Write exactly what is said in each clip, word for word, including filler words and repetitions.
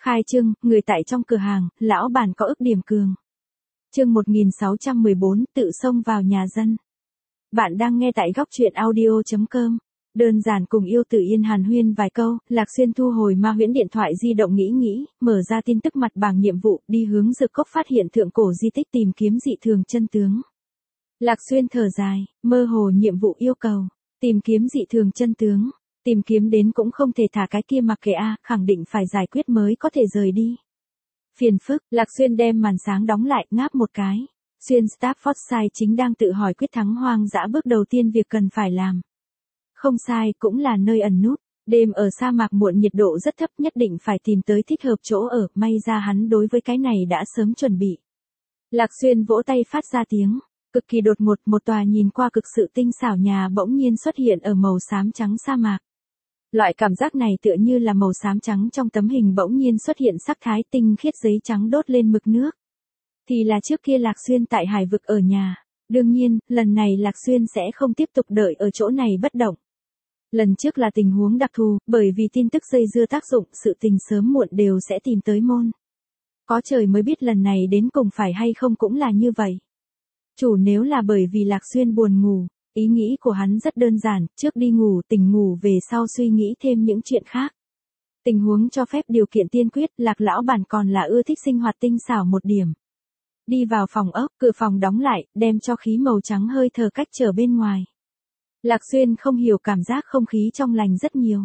Khai trương, người tại trong cửa hàng, lão bản có ức điểm cường. Chương một nghìn sáu trăm mười bốn, tự xông vào nhà dân. Bạn đang nghe tại góc truyện audio chấm com. Đơn giản cùng Yêu Tử Yên hàn huyên vài câu, Lạc Xuyên thu hồi ma huyễn điện thoại di động nghĩ nghĩ, mở ra tin tức mặt bảng nhiệm vụ, đi hướng Dược Cốc phát hiện thượng cổ di tích tìm kiếm dị thường chân tướng. Lạc Xuyên thở dài, mơ hồ nhiệm vụ yêu cầu, tìm kiếm dị thường chân tướng. Tìm kiếm đến cũng không thể thả cái kia mặc kệ a, khẳng định phải giải quyết mới có thể rời đi. Phiền phức, Lạc Xuyên đem màn sáng đóng lại, ngáp một cái. Xuyên Staffordshire chính đang tự hỏi quyết thắng hoang dã bước đầu tiên việc cần phải làm. Không sai, cũng là nơi ẩn núp. Đêm ở sa mạc muộn nhiệt độ rất thấp, nhất định phải tìm tới thích hợp chỗ ở, may ra hắn đối với cái này đã sớm chuẩn bị. Lạc Xuyên vỗ tay phát ra tiếng. Cực kỳ đột ngột, một tòa nhìn qua cực sự tinh xảo nhà bỗng nhiên xuất hiện ở màu xám trắng sa mạc. Loại cảm giác này tựa như là màu xám trắng trong tấm hình bỗng nhiên xuất hiện sắc thái tinh khiết giấy trắng đốt lên mực nước. Thì là trước kia Lạc Xuyên tại hải vực ở nhà. Đương nhiên, lần này Lạc Xuyên sẽ không tiếp tục đợi ở chỗ này bất động. Lần trước là tình huống đặc thù, bởi vì tin tức dây dưa tác dụng, sự tình sớm muộn đều sẽ tìm tới môn. Có trời mới biết lần này đến cùng phải hay không cũng là như vậy. Chủ nếu là bởi vì Lạc Xuyên buồn ngủ, ý nghĩ của hắn rất đơn giản, trước đi ngủ, tỉnh ngủ về sau suy nghĩ thêm những chuyện khác. Tình huống cho phép điều kiện tiên quyết, Lạc lão bản còn là ưa thích sinh hoạt tinh xảo một điểm. Đi vào phòng ốc, cửa phòng đóng lại, đem cho khí màu trắng hơi thở cách trở bên ngoài. Lạc Xuyên không hiểu cảm giác không khí trong lành rất nhiều.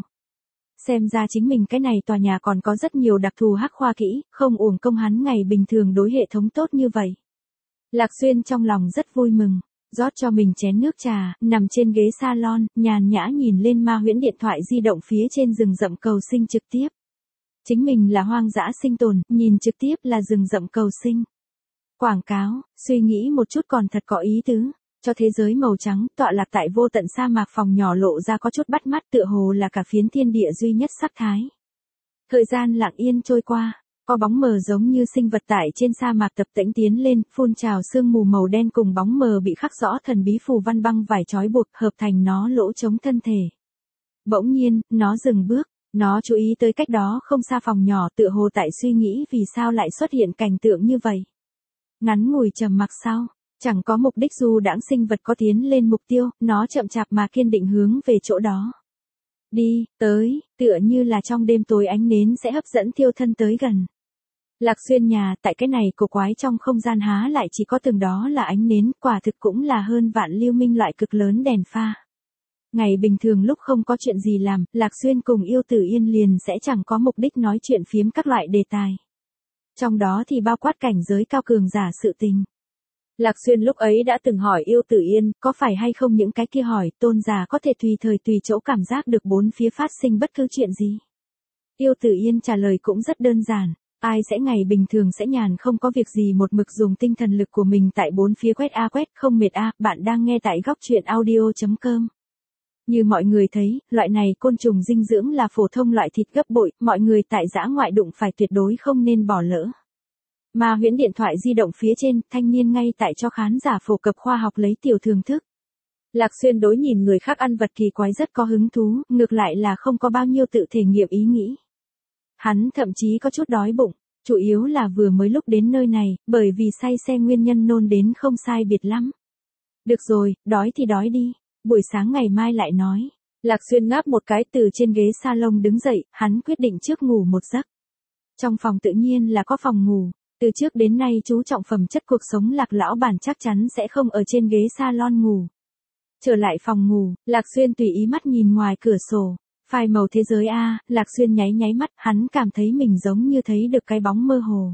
Xem ra chính mình cái này tòa nhà còn có rất nhiều đặc thù hắc khoa kỹ, không uổng công hắn ngày bình thường đối hệ thống tốt như vậy. Lạc Xuyên trong lòng rất vui mừng, rót cho mình chén nước trà, nằm trên ghế salon, nhàn nhã nhìn lên ma huyễn điện thoại di động phía trên rừng rậm cầu sinh trực tiếp. Chính mình là hoang dã sinh tồn, nhìn trực tiếp là rừng rậm cầu sinh. Quảng cáo, suy nghĩ một chút còn thật có ý tứ, cho thế giới màu trắng, tọa lạc tại vô tận sa mạc phòng nhỏ lộ ra có chút bắt mắt tựa hồ là cả phiến thiên địa duy nhất sắc thái. Thời gian lặng yên trôi qua. Có bóng mờ giống như sinh vật tại trên sa mạc tập tễnh tiến lên, phun trào sương mù màu đen cùng bóng mờ bị khắc rõ thần bí phù văn băng vải trói buộc hợp thành nó lỗ chống thân thể. Bỗng nhiên, nó dừng bước, nó chú ý tới cách đó không xa phòng nhỏ tựa hồ tại suy nghĩ vì sao lại xuất hiện cảnh tượng như vậy. Ngắn ngủi trầm mặc sau, chẳng có mục đích du đãng sinh vật có tiến lên mục tiêu, nó chậm chạp mà kiên định hướng về chỗ đó. Đi, tới, tựa như là trong đêm tối ánh nến sẽ hấp dẫn thiêu thân tới gần. Lạc Xuyên nhà, tại cái này cổ quái trong không gian há lại chỉ có từng đó là ánh nến, quả thực cũng là hơn vạn lưu minh loại cực lớn đèn pha. Ngày bình thường lúc không có chuyện gì làm, Lạc Xuyên cùng Yêu Tử Yên liền sẽ chẳng có mục đích nói chuyện phiếm các loại đề tài. Trong đó thì bao quát cảnh giới cao cường giả sự tình. Lạc Xuyên lúc ấy đã từng hỏi Yêu Tử Yên, có phải hay không những cái kia hỏi, tôn giả có thể tùy thời tùy chỗ cảm giác được bốn phía phát sinh bất cứ chuyện gì. Yêu Tử Yên trả lời cũng rất đơn giản. Ai sẽ ngày bình thường sẽ nhàn không có việc gì một mực dùng tinh thần lực của mình tại bốn phía quét a quét không mệt a, bạn đang nghe tại góc truyện audio chấm com. Như mọi người thấy, loại này côn trùng dinh dưỡng là phổ thông loại thịt gấp bội, mọi người tại dã ngoại đụng phải tuyệt đối không nên bỏ lỡ. Ma huyễn điện thoại di động phía trên, thanh niên ngay tại cho khán giả phổ cập khoa học lấy tiểu thưởng thức. Lạc Xuyên đối nhìn người khác ăn vật kỳ quái rất có hứng thú, ngược lại là không có bao nhiêu tự thể nghiệm ý nghĩ. Hắn thậm chí có chút đói bụng, chủ yếu là vừa mới lúc đến nơi này, bởi vì say xe nguyên nhân nôn đến không sai biệt lắm. Được rồi, đói thì đói đi, buổi sáng ngày mai lại nói. Lạc Xuyên ngáp một cái từ trên ghế salon đứng dậy, hắn quyết định trước ngủ một giấc. Trong phòng tự nhiên là có phòng ngủ, từ trước đến nay chú trọng phẩm chất cuộc sống Lạc lão bản chắc chắn sẽ không ở trên ghế salon ngủ. Trở lại phòng ngủ, Lạc Xuyên tùy ý mắt nhìn ngoài cửa sổ. Phai màu thế giới a, Lạc Xuyên nháy nháy mắt, hắn cảm thấy mình giống như thấy được cái bóng mơ hồ.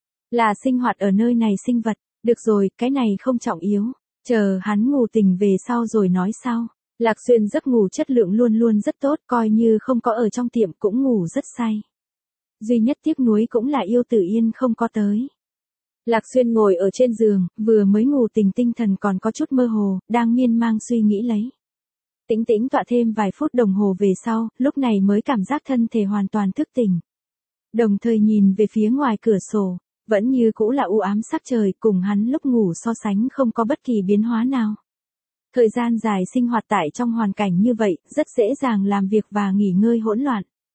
Là sinh hoạt ở nơi này sinh vật, được rồi, cái này không trọng yếu, chờ hắn ngủ tỉnh về sau rồi nói sau. Lạc Xuyên giấc ngủ chất lượng luôn luôn rất tốt, coi như không có ở trong tiệm cũng ngủ rất say. Duy nhất tiếc nuối cũng là Yêu Tử Yên không có tới. Lạc Xuyên ngồi ở trên giường, vừa mới ngủ tỉnh tinh thần còn có chút mơ hồ, đang miên man suy nghĩ lấy. Tĩnh tĩnh tọa thêm vài phút đồng hồ về sau, lúc này mới cảm giác thân thể hoàn toàn thức tỉnh. Đồng thời nhìn về phía ngoài cửa sổ, vẫn như cũ là u ám sắc trời, cùng hắn lúc ngủ so sánh không có bất kỳ biến hóa nào. Thời gian dài sinh hoạt tại trong hoàn cảnh như vậy, rất dễ dàng làm việc và nghỉ ngơi hỗn loạn.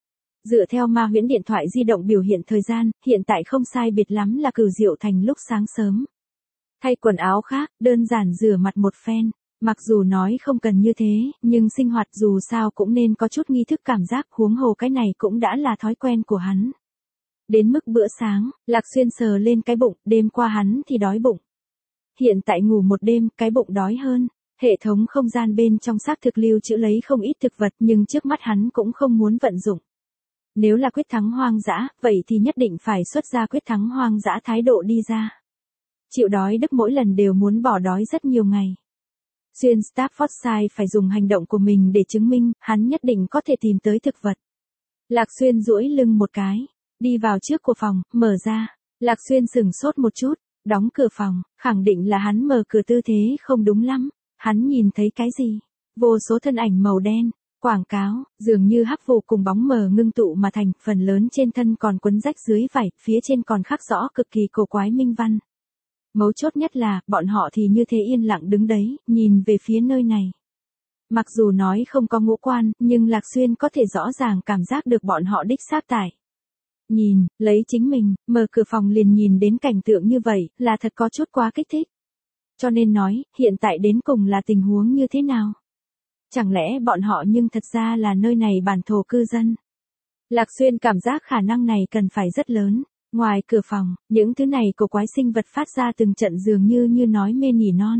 Dựa theo ma huyễn điện thoại di động biểu hiện thời gian, hiện tại không sai biệt lắm là Cửu Diệu Thành lúc sáng sớm. Thay quần áo khác, đơn giản rửa mặt một phen. Mặc dù nói không cần như thế, nhưng sinh hoạt dù sao cũng nên có chút nghi thức cảm giác, huống hồ cái này cũng đã là thói quen của hắn. Đến mức bữa sáng, Lạc Xuyên sờ lên cái bụng, đêm qua hắn thì đói bụng. Hiện tại ngủ một đêm, cái bụng đói hơn. Hệ thống không gian bên trong xác thực lưu trữ lấy không ít thực vật, nhưng trước mắt hắn cũng không muốn vận dụng. Nếu là quyết thắng hoang dã, vậy thì nhất định phải xuất ra quyết thắng hoang dã thái độ đi ra. Chịu đói Đức mỗi lần đều muốn bỏ đói rất nhiều ngày. Xuyên Staffordshire phải dùng hành động của mình để chứng minh, hắn nhất định có thể tìm tới thực vật. Lạc Xuyên duỗi lưng một cái, đi vào trước của phòng, mở ra. Lạc Xuyên sửng sốt một chút, đóng cửa phòng, khẳng định là hắn mở cửa tư thế không đúng lắm. Hắn nhìn thấy cái gì? Vô số thân ảnh màu đen, quảng cáo, dường như hắc vụ cùng bóng mờ ngưng tụ mà thành, phần lớn trên thân còn quấn rách dưới vải, phía trên còn khắc rõ cực kỳ cổ quái minh văn. Mấu chốt nhất là, bọn họ thì như thế yên lặng đứng đấy, nhìn về phía nơi này. Mặc dù nói không có ngũ quan, nhưng Lạc Xuyên có thể rõ ràng cảm giác được bọn họ đích xác tại. Nhìn, lấy chính mình, mở cửa phòng liền nhìn đến cảnh tượng như vậy, là thật có chút quá kích thích. Cho nên nói, hiện tại đến cùng là tình huống như thế nào? Chẳng lẽ bọn họ nhưng thật ra là nơi này bản thổ cư dân? Lạc Xuyên cảm giác khả năng này cần phải rất lớn. Ngoài cửa phòng, những thứ này cổ quái sinh vật phát ra từng trận dường như như nói mê nỉ non.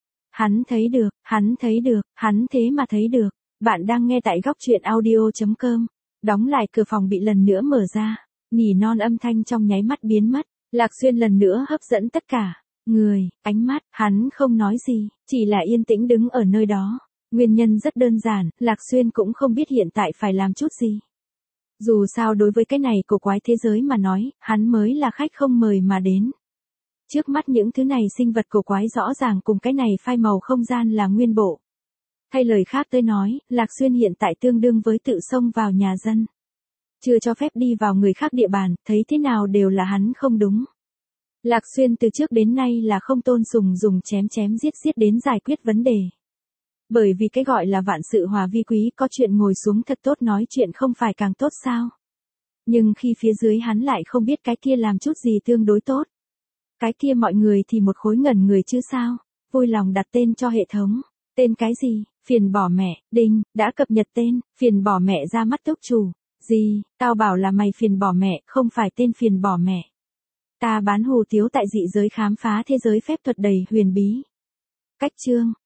Hắn thấy được, hắn thấy được, hắn thế mà thấy được. Bạn đang nghe tại góc truyện audio chấm com. Đóng lại cửa phòng bị lần nữa mở ra. Nỉ non âm thanh trong nháy mắt biến mất. Lạc Xuyên lần nữa hấp dẫn tất cả. Người, ánh mắt, hắn không nói gì, chỉ là yên tĩnh đứng ở nơi đó. Nguyên nhân rất đơn giản, Lạc Xuyên cũng không biết hiện tại phải làm chút gì. Dù sao đối với cái này cổ quái thế giới mà nói, hắn mới là khách không mời mà đến. Trước mắt những thứ này sinh vật cổ quái rõ ràng cùng cái này phai màu không gian là nguyên bộ. Thay lời khác tới nói, Lạc Xuyên hiện tại tương đương với tự xông vào nhà dân. Chưa cho phép đi vào người khác địa bàn, thấy thế nào đều là hắn không đúng. Lạc Xuyên từ trước đến nay là không tôn sùng dùng chém chém giết giết đến giải quyết vấn đề. Bởi vì cái gọi là vạn sự hòa vi quý, có chuyện ngồi xuống thật tốt nói chuyện không phải càng tốt sao? Nhưng khi phía dưới hắn lại không biết cái kia làm chút gì tương đối tốt. Cái kia mọi người thì một khối ngẩn người chứ sao? Vui lòng đặt tên cho hệ thống. Tên cái gì? Phiền bỏ mẹ, đinh, đã cập nhật tên, phiền bỏ mẹ ra mắt túc chủ. Gì, tao bảo là mày phiền bỏ mẹ, không phải tên phiền bỏ mẹ. Ta bán hủ tiếu tại dị giới khám phá thế giới phép thuật đầy huyền bí. Cách chương,